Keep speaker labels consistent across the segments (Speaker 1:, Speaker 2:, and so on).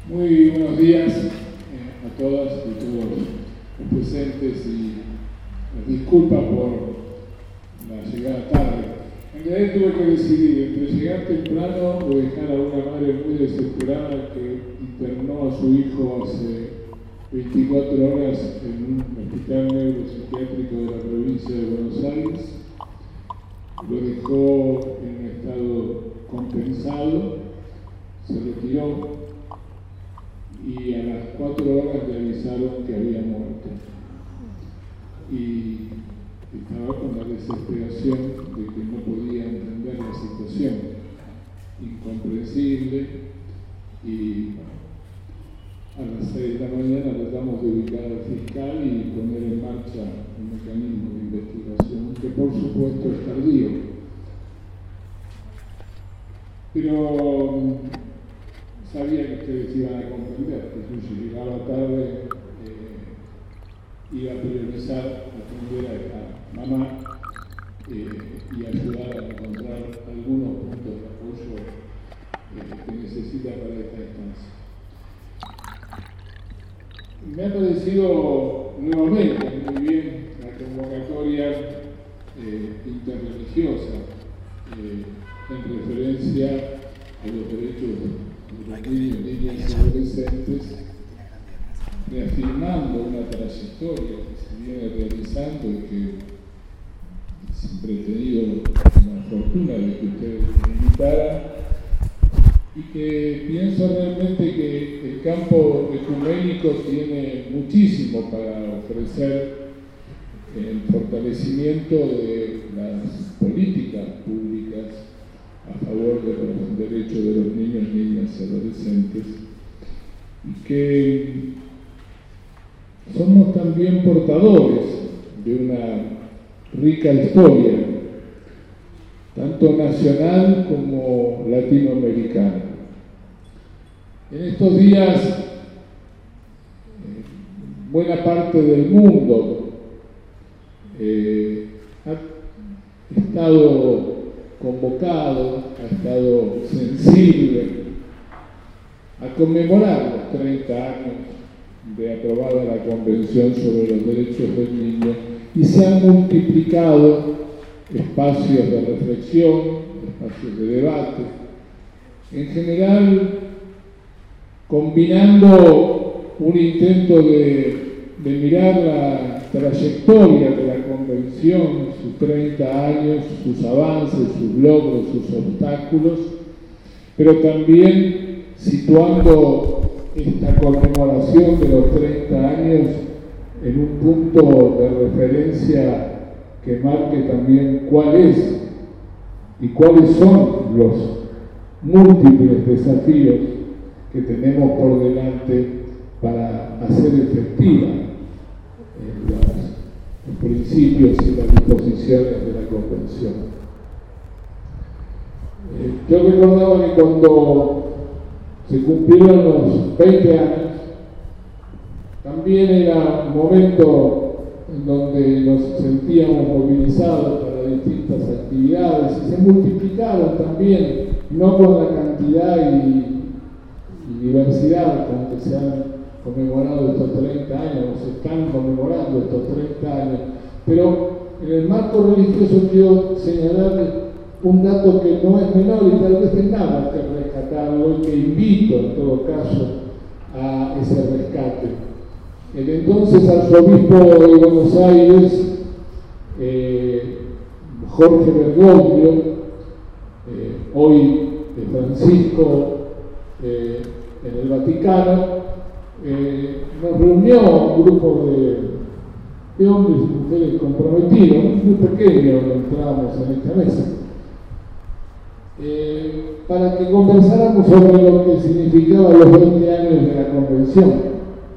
Speaker 1: Muy buenos días a todas y todos los presentes y disculpa por la llegada tarde. En realidad tuve que decidir entre llegar temprano o dejar a una madre muy desesperada que internó a su hijo hace 24 horas en un hospital neuropsiquiátrico de la provincia de Buenos Aires. Lo dejó en un estado compensado, se retiró y a las 4 horas le avisaron que había muerto. Y estaba con la desesperación de que no podía entender la situación, incomprensible, y a las 6 de la mañana tratamos de ubicar al fiscal y poner en marcha un mecanismo de investigación que por supuesto es tardío. Pero sabía que ustedes iban a comprender que si llegaba tarde iba a priorizar atender a esta mamá y ayudar a encontrar algunos puntos de apoyo que necesita para esta instancia. Me ha parecido nuevamente muy bien la convocatoria interreligiosa en referencia a los derechos de los niños, niñas y adolescentes, reafirmando una trayectoria que se viene realizando y que siempre he tenido la fortuna de que ustedes me invitaran, y que pienso realmente que el campo ecuménico tiene muchísimo para ofrecer en fortalecimiento de las políticas públicas a favor de los derechos de los niños, niñas y adolescentes, y que somos también portadores de una rica historia, tanto nacional como latinoamericana. En estos días, buena parte del mundo ha estado convocado, ha estado sensible a conmemorar los 30 años de aprobada la Convención sobre los Derechos del Niño, y se han multiplicado espacios de reflexión, espacios de debate, en general combinando un intento de mirar la trayectoria de la Convención, sus 30 años, sus avances, sus logros, sus obstáculos, pero también situando esta conmemoración de los 30 años en un punto de referencia que marque también cuál es y cuáles son los múltiples desafíos que tenemos por delante para hacer efectiva los principios y las disposiciones de la Convención. Yo recordaba que cuando se cumplieron los 20 años, también era un momento en donde nos sentíamos movilizados para distintas actividades y se multiplicaron también, no con la cantidad y diversidad con que se han conmemorado estos 30 años, o se están conmemorando estos 30 años, pero en el marco religioso quiero señalar un dato que no es menor y tal vez tengamos que rescatarlo, y que invito en todo caso a ese rescate. El entonces arzobispo de Buenos Aires, Jorge Bergoglio, hoy Francisco en el Vaticano, nos reunió un grupo de hombres y mujeres comprometidos, muy pequeños, entramos en esta mesa, para que conversáramos sobre lo que significaban los 20 años de la Convención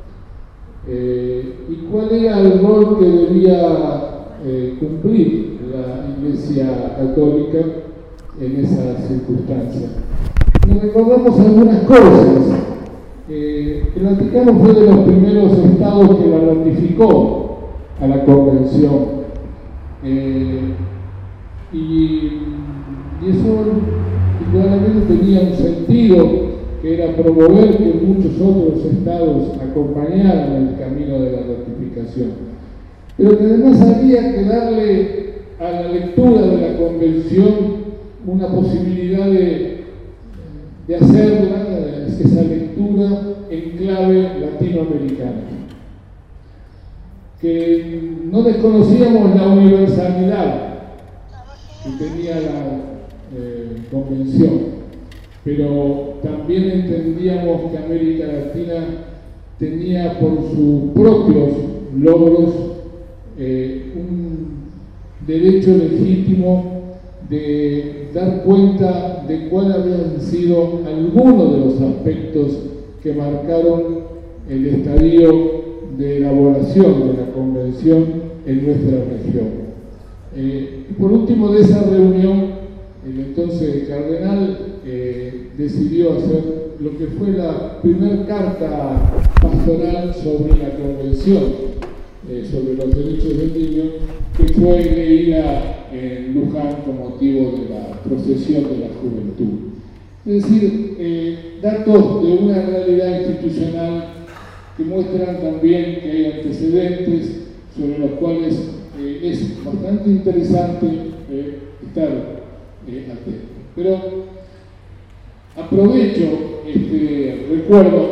Speaker 1: y cuál era el rol que debía cumplir la Iglesia Católica en esas circunstancias. Y recordamos algunas cosas. El Vaticano fue de los primeros estados que la ratificó a la Convención, y eso indudablemente tenía un sentido que era promover que muchos otros estados acompañaran el camino de la ratificación, pero que además había que darle a la lectura de la Convención una posibilidad de hacerla, esa lectura en clave latinoamericana, que no desconocíamos la universalidad que tenía la Convención, pero también entendíamos que América Latina tenía por sus propios logros un derecho legítimo de dar cuenta de cuáles habían sido algunos de los aspectos que marcaron el estadio de elaboración de la Convención en nuestra región. Y por último, de esa reunión, el entonces cardenal decidió hacer lo que fue la primera carta pastoral sobre la Convención, sobre los derechos del niño, que fue leída en Luján con motivo de la procesión de la juventud. Es decir, datos de una realidad institucional que muestran también que hay antecedentes sobre los cuales es bastante interesante estar atento. Pero aprovecho este recuerdo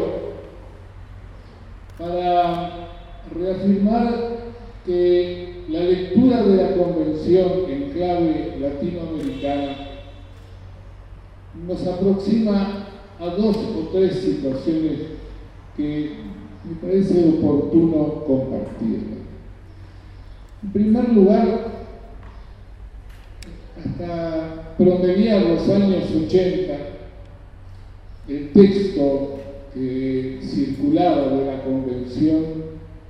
Speaker 1: para reafirmar que la lectura de la Convención en clave latinoamericana nos aproxima a dos o tres situaciones que me parece oportuno compartir. En primer lugar, hasta promediar los años 80, el texto que circulaba de la Convención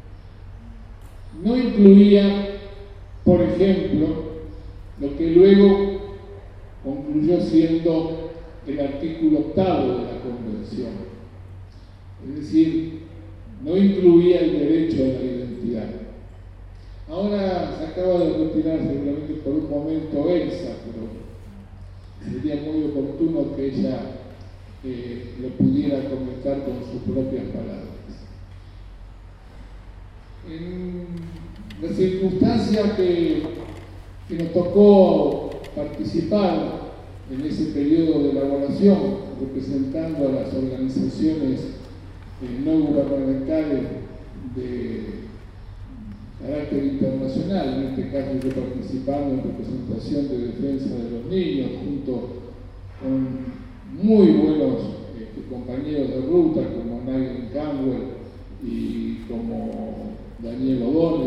Speaker 1: no incluía, por ejemplo, lo que luego concluyó siendo el artículo 8 de la Convención. Es decir, no incluía el derecho a la identidad. Ahora se acaba de retirar seguramente por un momento Elsa, pero sería muy oportuno que ella lo pudiera comentar con sus propias palabras. En la circunstancia que nos tocó participar en ese periodo de elaboración, representando a las organizaciones no gubernamentales de carácter internacional, en este caso yo participando en representación de defensa de los niños, junto con muy buenos compañeros de ruta como Nigel Campbell y como Daniel O'Donnell.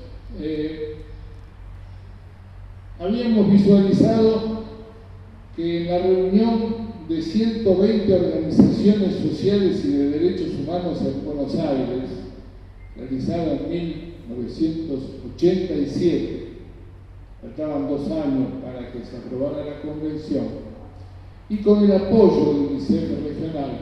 Speaker 1: Habíamos visualizado que en la reunión de 120 organizaciones sociales y de derechos humanos en Buenos Aires, realizada en 1987, faltaban 2 años para que se aprobara la Convención, y con el apoyo del UNICEF regional,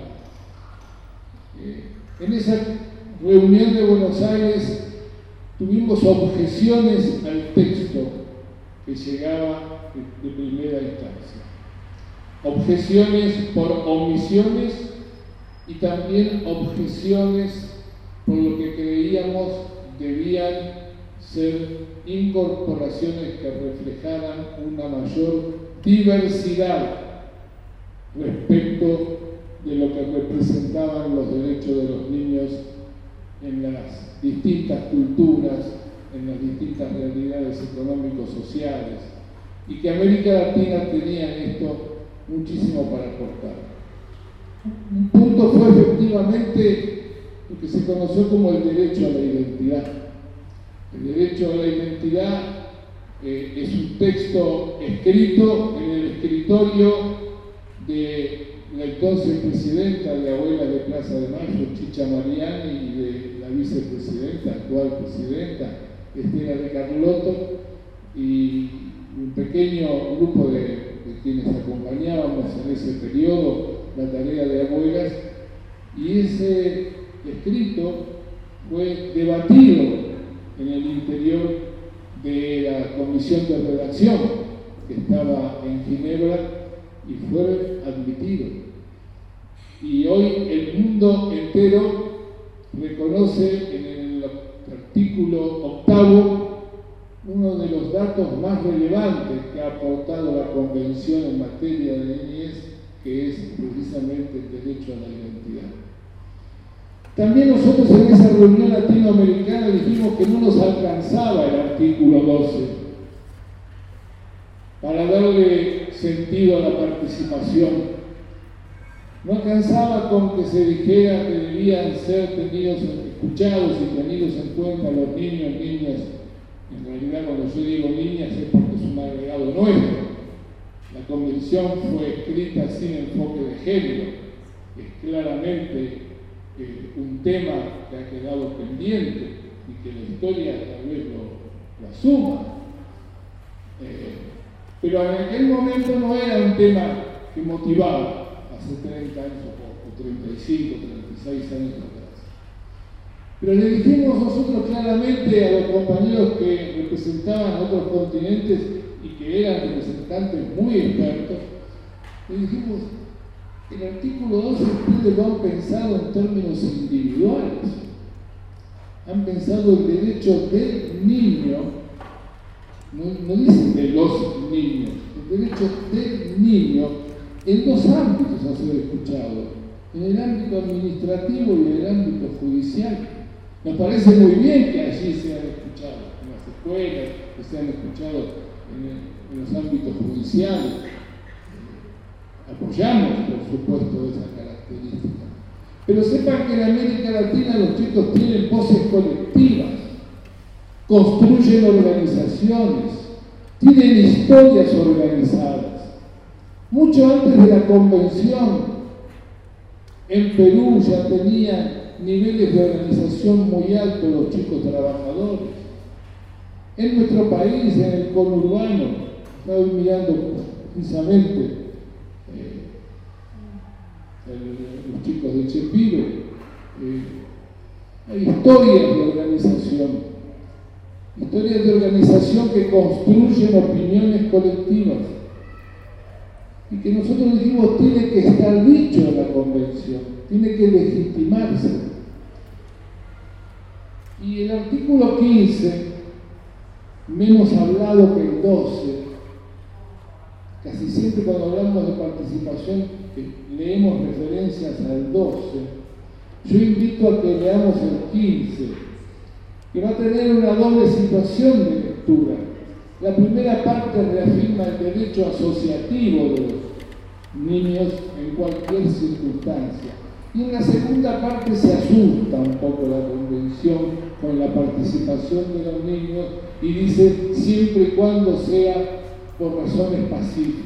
Speaker 1: en esa reunión de Buenos Aires tuvimos objeciones al texto que llegaba de primera instancia. Objeciones por omisiones y también objeciones por lo que creíamos debían ser incorporaciones que reflejaran una mayor diversidad respecto de lo que representaban los derechos de los niños en las distintas culturas, en las distintas realidades económico-sociales, y que América Latina tenía en esto muchísimo para aportar. Un punto fue efectivamente lo que se conoció como el derecho a la identidad. El derecho a la identidad es un texto escrito en el escritorio de la entonces presidenta de Abuelas de Plaza de Mayo, Chicha Mariani, y de la vicepresidenta, actual presidenta, Estela de Carlotto, y un pequeño grupo de quienes acompañábamos en ese periodo la tarea de Abuelas, y ese escrito fue debatido en el interior de la comisión de redacción que estaba en Ginebra y fue admitido. Y hoy el mundo entero reconoce en el artículo 8 uno de los datos más relevantes que ha aportado la Convención en materia de niñez, que es precisamente el derecho a la identidad. También nosotros en esa reunión latinoamericana dijimos que no nos alcanzaba el artículo 12 para darle sentido a la participación. No alcanzaba con que se dijera que debían ser escuchados y tenidos en cuenta los niños, niñas. En realidad, cuando yo digo niñas es porque es un agregado nuestro. La convención fue escrita sin enfoque de género. Es claramente un tema que ha quedado pendiente y que la historia tal vez lo asuma. Pero en aquel momento no era un tema que motivaba. Hace 30 años o 35, 36 años atrás. Pero le dijimos nosotros claramente a los compañeros que representaban otros continentes y que eran representantes muy expertos, le dijimos, el artículo 12 ustedes lo han pensado en términos individuales, han pensado el derecho del niño, no dicen de los niños, el derecho del niño en dos ámbitos a ser escuchado, en el ámbito administrativo y en el ámbito judicial. Nos parece muy bien que allí sean escuchados, en las escuelas, que sean escuchados en los ámbitos judiciales. Apoyamos, por supuesto, esa característica. Pero sepan que en América Latina los chicos tienen voces colectivas, construyen organizaciones, tienen historias organizadas. Mucho antes de la convención, en Perú ya tenían niveles de organización muy altos los chicos trabajadores. En nuestro país, en el conurbano, estaba mirando precisamente los chicos de Chepiro, hay historias de organización que construyen opiniones colectivas. Y que nosotros dijimos tiene que estar dicho en la convención, tiene que legitimarse. Y el artículo 15, menos hablado que el 12, casi siempre cuando hablamos de participación leemos referencias al 12, yo invito a que leamos el 15, que va a tener una doble situación de lectura. La primera parte reafirma el derecho asociativo de los niños en cualquier circunstancia. Y en la segunda parte se asusta un poco la convención con la participación de los niños y dice siempre y cuando sea por razones pacíficas.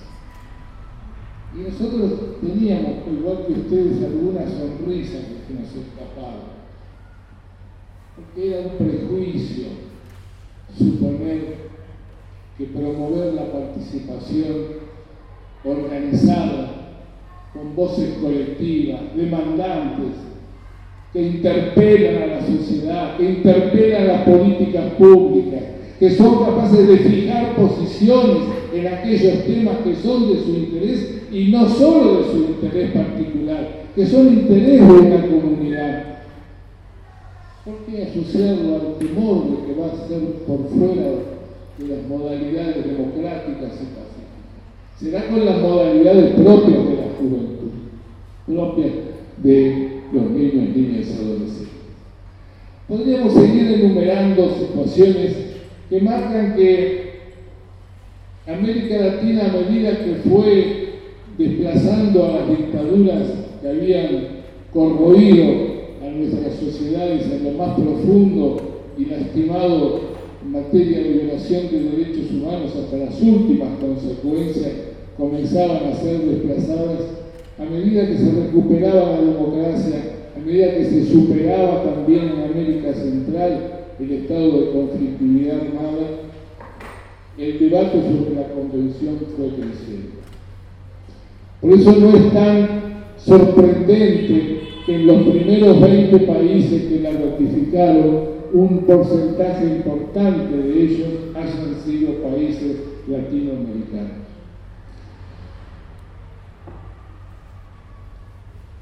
Speaker 1: Y nosotros teníamos, igual que ustedes, algunas sonrisas que se nos escapaban. Porque era un prejuicio suponer que promover la participación organizada, con voces colectivas, demandantes, que interpelan a la sociedad, que interpelan las políticas públicas, que son capaces de fijar posiciones en aquellos temas que son de su interés y no solo de su interés particular, que son interés de una comunidad. ¿Por qué asociarlo al temor de que va a ser por fuera de las modalidades democráticas y pacíficas? Será con las modalidades propias de la juventud, propias de los niños, niñas y adolescentes. Podríamos seguir enumerando situaciones que marcan que América Latina, a medida que fue desplazando a las dictaduras que habían corroído a nuestras sociedades en lo más profundo y lastimado en materia de violación de derechos humanos hasta las últimas consecuencias, comenzaban a ser desplazadas, a medida que se recuperaba la democracia, a medida que se superaba también en América Central el estado de conflictividad armada, el debate sobre la convención fue creciendo. Por eso no es tan sorprendente que en los primeros 20 países que la ratificaron, un porcentaje importante de ellos hayan sido países latinoamericanos.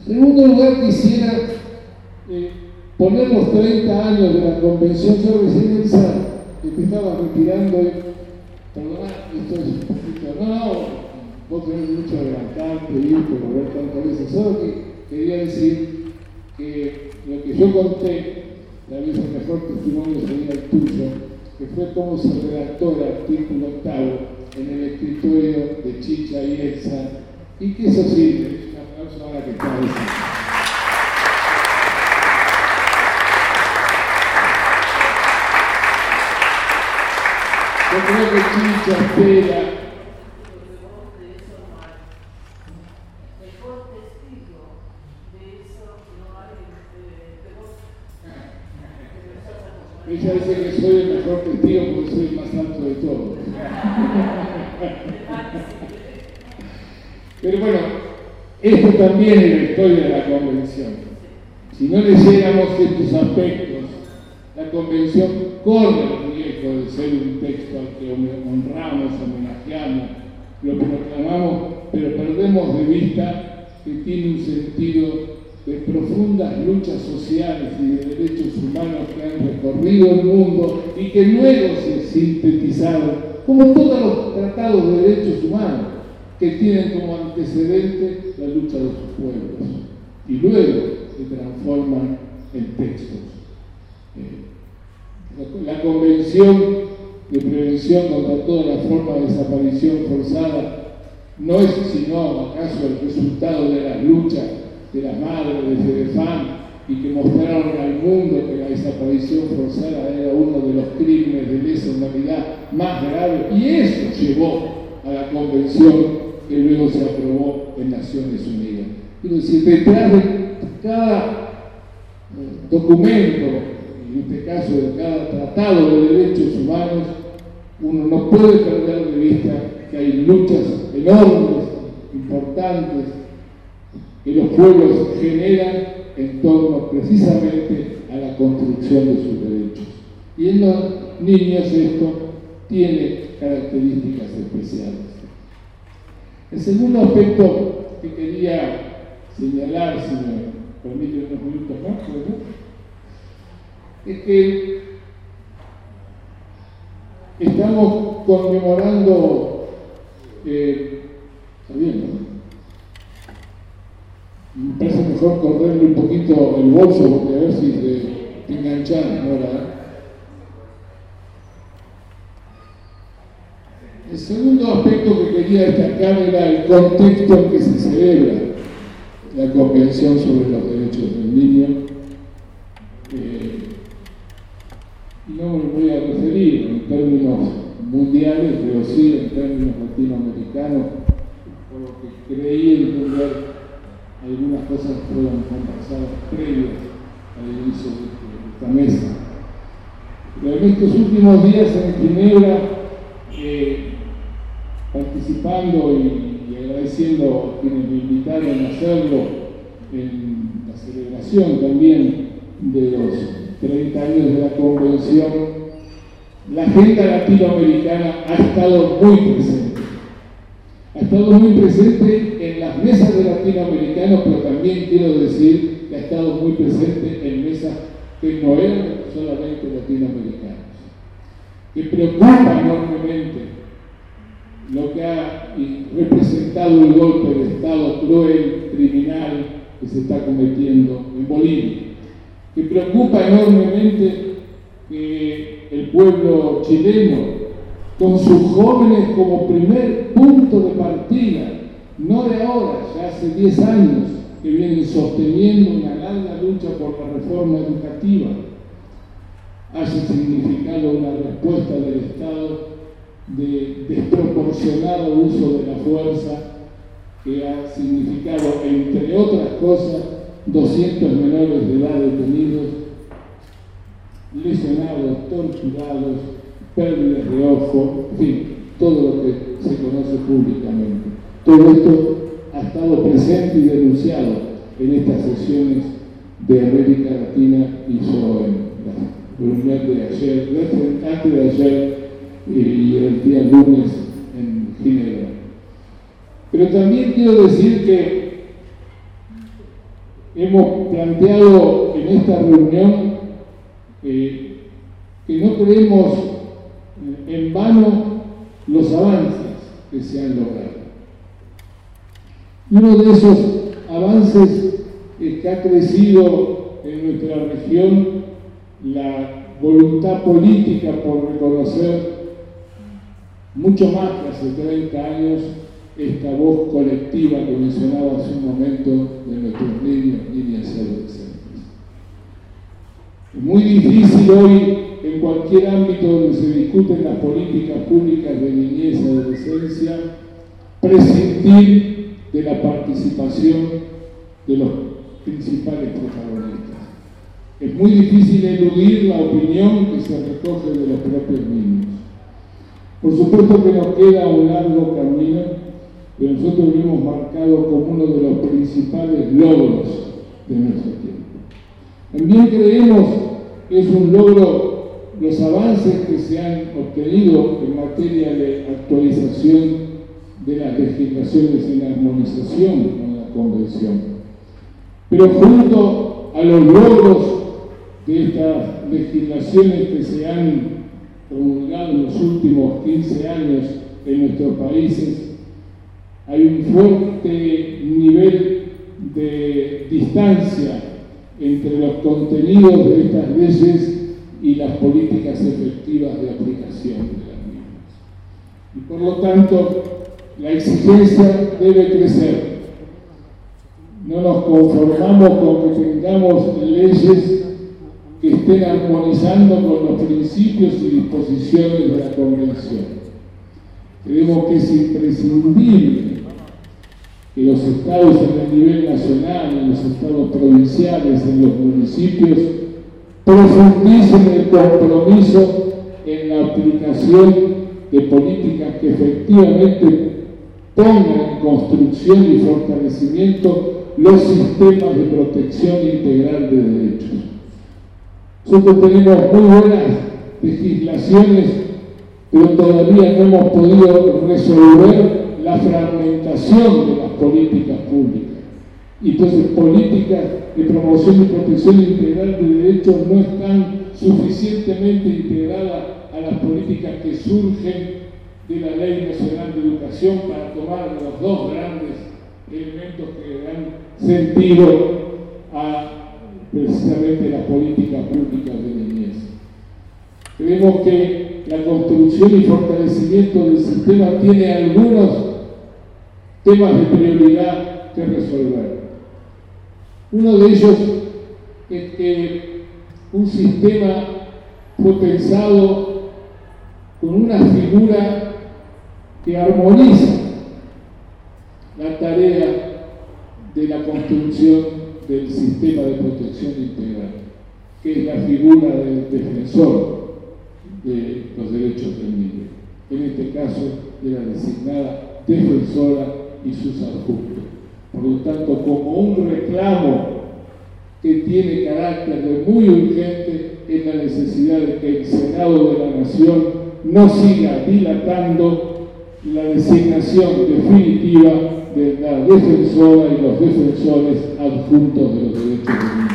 Speaker 1: En segundo lugar, quisiera poner los 30 años de la convención. Yo recién que te estaba retirando, perdona, esto es un poquito, no, vos tenés mucho adelantarte, irte, volver tantas veces. Solo que quería decir que lo que yo conté, la vez el mejor testimonio sería el tuyo, que fue cómo se redactó el artículo 8 en el escritorio de Chicha y Elsa, y que eso sirve. Un aplauso ahora que está ahí. Yo creo que Chicha espera. Ella dice que soy el mejor testigo porque soy el más alto de todos. Pero bueno, esto también es la historia de la convención. Si no leyéramos estos aspectos, la convención corre el riesgo de ser un texto al que honramos, homenajeamos, lo proclamamos, pero perdemos de vista que tiene un sentido de profundas luchas sociales y de derechos humanos que han recorrido el mundo y que luego se sintetizaron, como todos los tratados de derechos humanos, que tienen como antecedente la lucha de sus pueblos y luego se transforman en textos. La Convención de Prevención contra toda la forma de desaparición forzada no es sino acaso el resultado de las luchas de las madres de Fedefam y que mostraron al mundo que la desaparición forzada era uno de los crímenes de lesa humanidad más graves, y eso llevó a la convención que luego se aprobó en Naciones Unidas. Quiero decir, detrás de cada documento, en este caso de cada tratado de derechos humanos, uno no puede perder de vista que hay luchas enormes, importantes, que los pueblos generan en torno precisamente a la construcción de sus derechos. Y en los niños esto tiene características especiales. El segundo aspecto que quería señalar, si me permiten unos minutos más, es que estamos conmemorando, está bien, ¿no? Me parece mejor correrle un poquito el bolso porque a ver si te enganchan ahora. El segundo aspecto que quería destacar era el contexto en que se celebra la Convención sobre los Derechos del Niño. No me voy a referir en términos mundiales, pero sí en términos latinoamericanos, por lo que creí entender. Algunas cosas fueron conversadas previas al inicio de esta mesa. Pero en estos últimos días en Ginebra, participando y agradeciendo a quienes me invitaron a hacerlo en la celebración también de los 30 años de la Convención, la agenda latinoamericana ha estado muy presente. Ha estado muy presente en las mesas de latinoamericanos, pero también quiero decir que ha estado muy presente en mesas que no eran solamente latinoamericanas. Que preocupa enormemente lo que ha representado el golpe de Estado cruel, criminal, que se está cometiendo en Bolivia. Que preocupa enormemente que el pueblo chileno, con sus jóvenes como primer punto de partida, no de ahora, ya hace 10 años que vienen sosteniendo una larga lucha por la reforma educativa, haya significado una respuesta del Estado de desproporcionado uso de la fuerza, que ha significado, entre otras cosas, 200 menores de edad detenidos, lesionados, torturados, pérdidas de ojo, en fin, todo lo que se conoce públicamente. Todo esto ha estado presente y denunciado en estas sesiones de América Latina hizo en la reunión de ayer, antes de ayer y el día lunes en Ginebra. Pero también quiero decir que hemos planteado en esta reunión que no creemos en vano los avances que se han logrado. Y uno de esos avances es que ha crecido en nuestra región la voluntad política por reconocer mucho más que hace 30 años esta voz colectiva que mencionaba hace un momento de nuestros niños, niñas y adolescentes. Es muy difícil hoy, en cualquier ámbito donde se discuten las políticas públicas de niñez y adolescencia, prescindir de la participación de los principales protagonistas. Es muy difícil eludir la opinión que se recoge de los propios niños. Por supuesto que nos queda un largo camino, pero nosotros lo hemos marcado como uno de los principales logros de nuestro tiempo. También creemos que es un logro los avances que se han obtenido en materia de actualización de las legislaciones en armonización con la Convención. Pero junto a los logros de estas legislaciones que se han promulgado en los últimos 15 años en nuestros países, hay un fuerte nivel de distancia entre los contenidos de estas leyes y las políticas efectivas de aplicación de las mismas. Y por lo tanto, la exigencia debe crecer. No nos conformamos con que tengamos leyes que estén armonizando con los principios y disposiciones de la Convención. Creemos que es imprescindible que los estados en el nivel nacional, en los estados provinciales, en los municipios, profundicen el compromiso en la aplicación de políticas que efectivamente pongan en construcción y fortalecimiento los sistemas de protección integral de derechos. Nosotros tenemos muy buenas legislaciones, pero todavía no hemos podido resolver la fragmentación de las políticas públicas. Y entonces políticas de promoción y protección integral de derechos no están suficientemente integradas a las políticas que surgen de la Ley Nacional de Educación para tomar los dos grandes elementos que dan sentido a precisamente las políticas públicas de niñez. Creemos que la construcción y fortalecimiento del sistema tiene algunos temas de prioridad que resolver. Uno de ellos es que un sistema fue pensado con una figura que armoniza la tarea de la construcción del sistema de protección integral, que es la figura del defensor de los derechos del niño. En este caso era designada defensora y sus adjuntos. Por lo tanto, como un reclamo que tiene carácter de muy urgente, es la necesidad de que el Senado de la Nación no siga dilatando la designación definitiva de la defensora y los defensores adjuntos de los derechos del niño.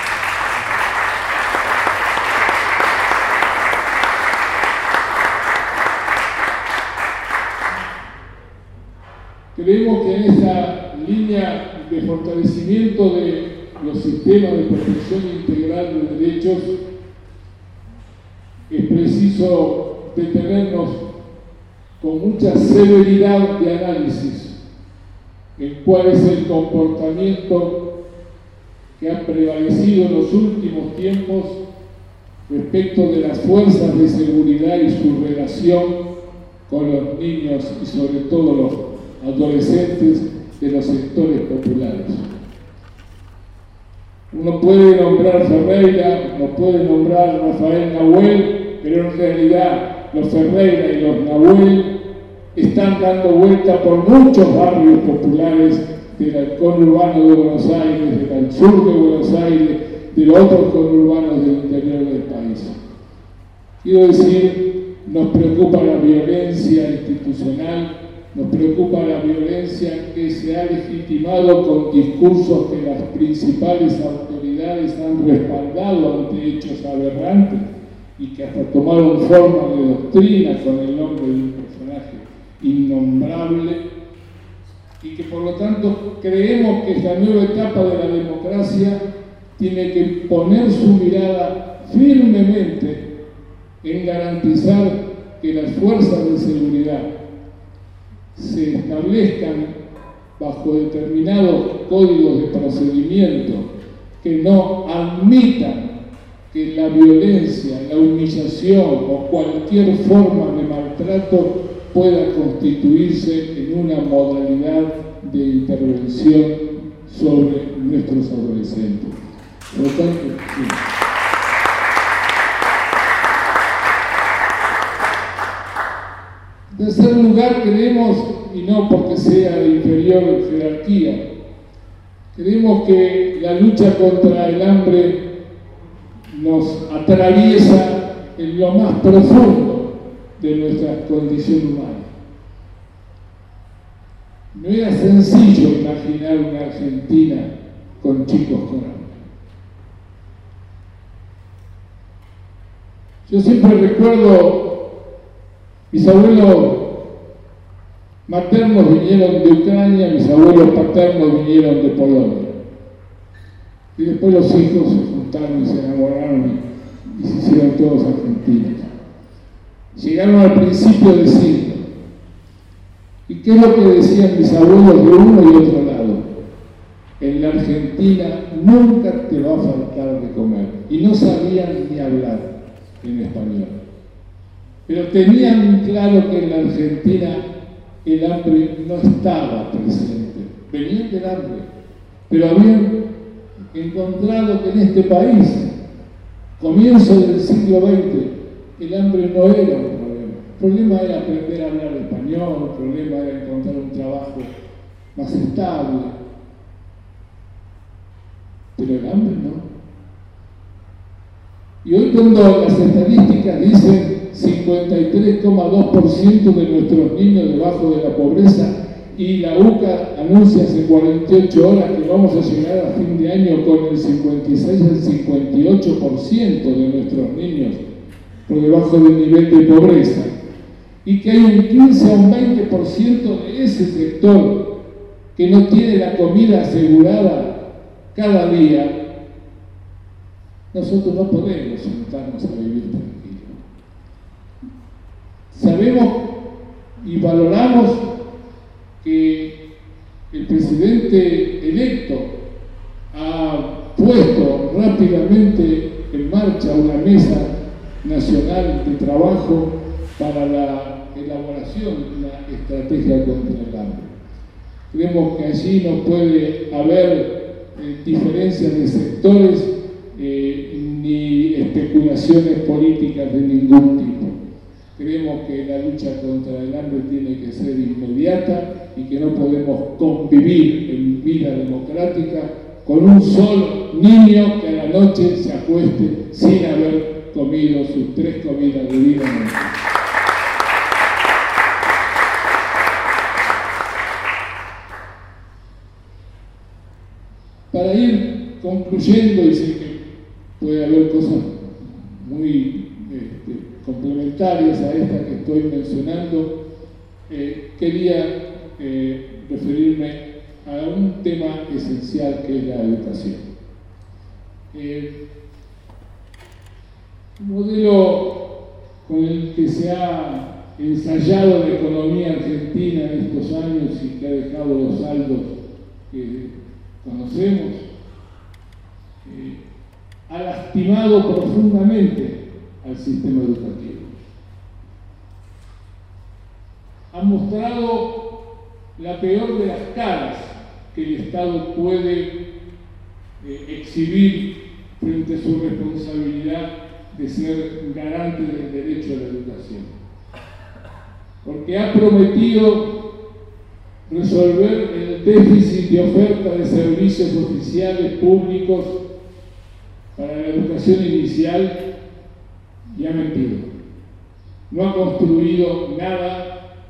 Speaker 1: Creemos que en esa línea de fortalecimiento de los sistemas de protección integral de derechos es preciso detenernos con mucha severidad de análisis en cuál es el comportamiento que ha prevalecido en los últimos tiempos respecto de las fuerzas de seguridad y su relación con los niños y sobre todo los adolescentes de los sectores populares. Uno puede nombrar Ferreira, uno puede nombrar Rafael Nahuel, pero en realidad los Ferreira y los Nahuel están dando vuelta por muchos barrios populares del conurbano de Buenos Aires, del sur de Buenos Aires, de los otros conurbanos del interior del país. Quiero decir, nos preocupa la violencia institucional Nos preocupa la violencia que se ha legitimado con discursos que las principales autoridades han respaldado ante hechos aberrantes y que hasta tomaron forma de doctrina con el nombre de un personaje innombrable, y que por lo tanto creemos que esta nueva etapa de la democracia tiene que poner su mirada firmemente en garantizar que las fuerzas de seguridad se establezcan bajo determinados códigos de procedimiento que no admitan que la violencia, la humillación o cualquier forma de maltrato pueda constituirse en una modalidad de intervención sobre nuestros adolescentes. Por lo tanto, sí. En tercer lugar, creemos, y no porque sea de inferior jerarquía, creemos que la lucha contra el hambre nos atraviesa en lo más profundo de nuestra condición humana. No era sencillo imaginar una Argentina con chicos con hambre. Yo siempre recuerdo, mis abuelos maternos vinieron de Ucrania, mis abuelos paternos vinieron de Polonia. Y después los hijos se juntaron y se enamoraron y se hicieron todos argentinos. Llegaron al principio del siglo. ¿Y qué es lo que decían mis abuelos de uno y otro lado? En la Argentina nunca te va a faltar de comer. Y no sabían ni hablar en español. Pero tenían claro que en la Argentina el hambre no estaba presente. Venían del hambre, pero habían encontrado que en este país, comienzo del siglo XX, el hambre no era un problema. El problema era aprender a hablar español, el problema era encontrar un trabajo más estable. Pero el hambre no. Y hoy cuando las estadísticas dicen 53,2% de nuestros niños debajo de la pobreza, y la UCA anuncia hace 48 horas que vamos a llegar a fin de año con el 56 al 58% de nuestros niños por debajo del nivel de pobreza, y que hay un 15 a un 20% de ese sector que no tiene la comida asegurada cada día, nosotros no podemos sentarnos a vivir tranquilos. Sabemos y valoramos que el presidente electo ha puesto rápidamente en marcha una mesa nacional de trabajo para la elaboración de una estrategia contra el hambre. Creemos que allí no puede haber diferencias de sectores ni especulaciones políticas de ningún tipo. Creemos que la lucha contra el hambre tiene que ser inmediata y que no podemos convivir en vida democrática con un solo niño que a la noche se acueste sin haber comido sus 3 comidas debidamente. Para ir concluyendo, y sé que puede haber cosas muy complementarias a esta que estoy mencionando, quería referirme a un tema esencial que es la educación. El modelo con el que se ha ensayado la economía argentina en estos años y que ha dejado los saldos que conocemos, ha lastimado profundamente al sistema educativo. Ha mostrado la peor de las caras que el Estado puede exhibir frente a su responsabilidad de ser garante del derecho a la educación. Porque ha prometido resolver el déficit de oferta de servicios oficiales públicos para la educación inicial y ha mentido. No ha construido nada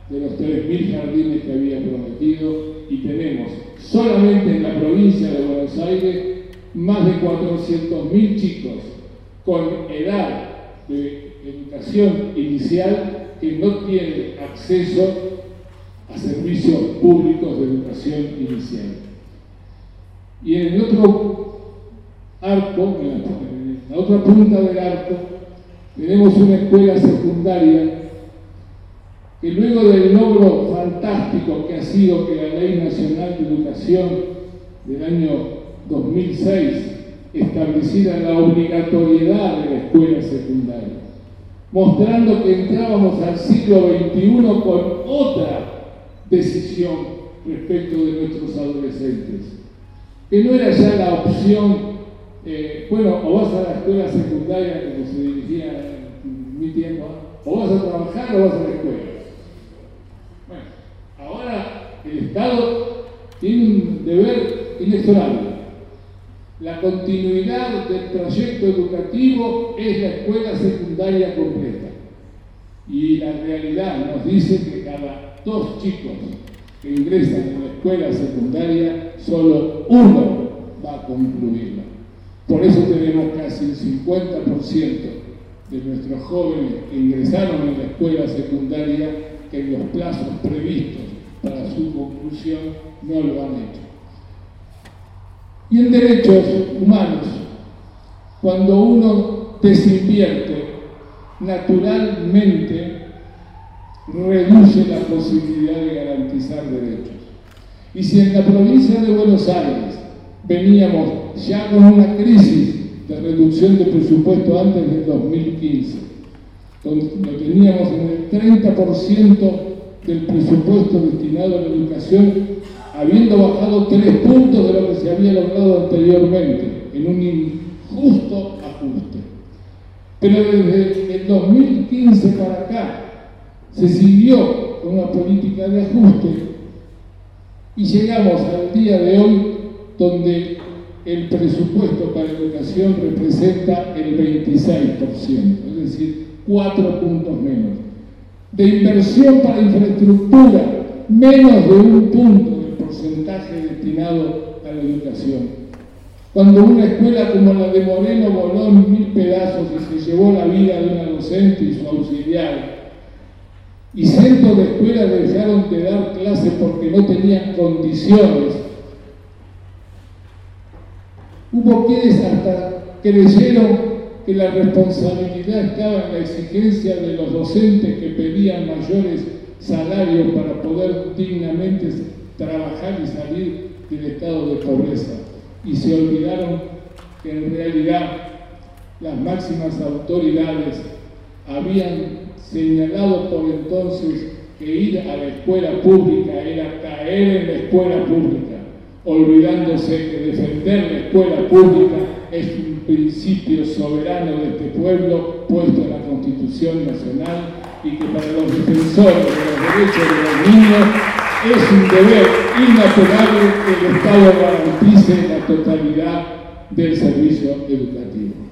Speaker 1: de los 3.000 jardines que había prometido, y tenemos solamente en la provincia de Buenos Aires más de 400.000 chicos con edad de educación inicial que no tienen acceso a servicios públicos de educación inicial. Y en el otro arco, en la otra punta del arco, tenemos una escuela secundaria que luego del logro fantástico que ha sido que la Ley Nacional de Educación del año 2006 estableciera la obligatoriedad de la escuela secundaria, mostrando que entrábamos al siglo XXI con otra decisión respecto de nuestros adolescentes, que no era ya la opción, bueno, o vas a la escuela secundaria, como se dirigía en mi tiempo, o vas a trabajar o vas a la escuela. Bueno, ahora el Estado tiene un deber inexorable. La continuidad del trayecto educativo es la escuela secundaria completa. Y la realidad nos dice que cada 2 chicos que ingresan en la escuela secundaria, solo 1 va a concluirla. Por eso tenemos casi el 50% de nuestros jóvenes que ingresaron en la escuela secundaria que en los plazos previstos para su conclusión no lo han hecho. Y en derechos humanos, cuando uno desinvierte, naturalmente reduce la posibilidad de garantizar derechos. Y si en la provincia de Buenos Aires veníamos ya con una crisis de reducción de presupuesto antes del 2015, donde lo teníamos en el 30% del presupuesto destinado a la educación, habiendo bajado 3 puntos de lo que se había logrado anteriormente, en un injusto ajuste. Pero desde el 2015 para acá se siguió con una política de ajuste y llegamos al día de hoy donde el presupuesto para educación representa el 26%, es decir, 4 puntos menos. De inversión para infraestructura, menos de 1 punto del porcentaje destinado a la educación. Cuando una escuela como la de Moreno voló en 1000 pedazos y se llevó la vida de una docente y su auxiliar, y cientos de escuelas dejaron de dar clases porque no tenían condiciones, hubo quienes hasta creyeron que la responsabilidad estaba en la exigencia de los docentes que pedían mayores salarios para poder dignamente trabajar y salir del estado de pobreza. Y se olvidaron que en realidad las máximas autoridades habían señalado por entonces que ir a la escuela pública era caer en la escuela pública, olvidándose que defender la escuela pública es un principio soberano de este pueblo puesto en la Constitución Nacional y que para los defensores de los derechos de los niños es un deber inapelable que el Estado garantice la totalidad del servicio educativo.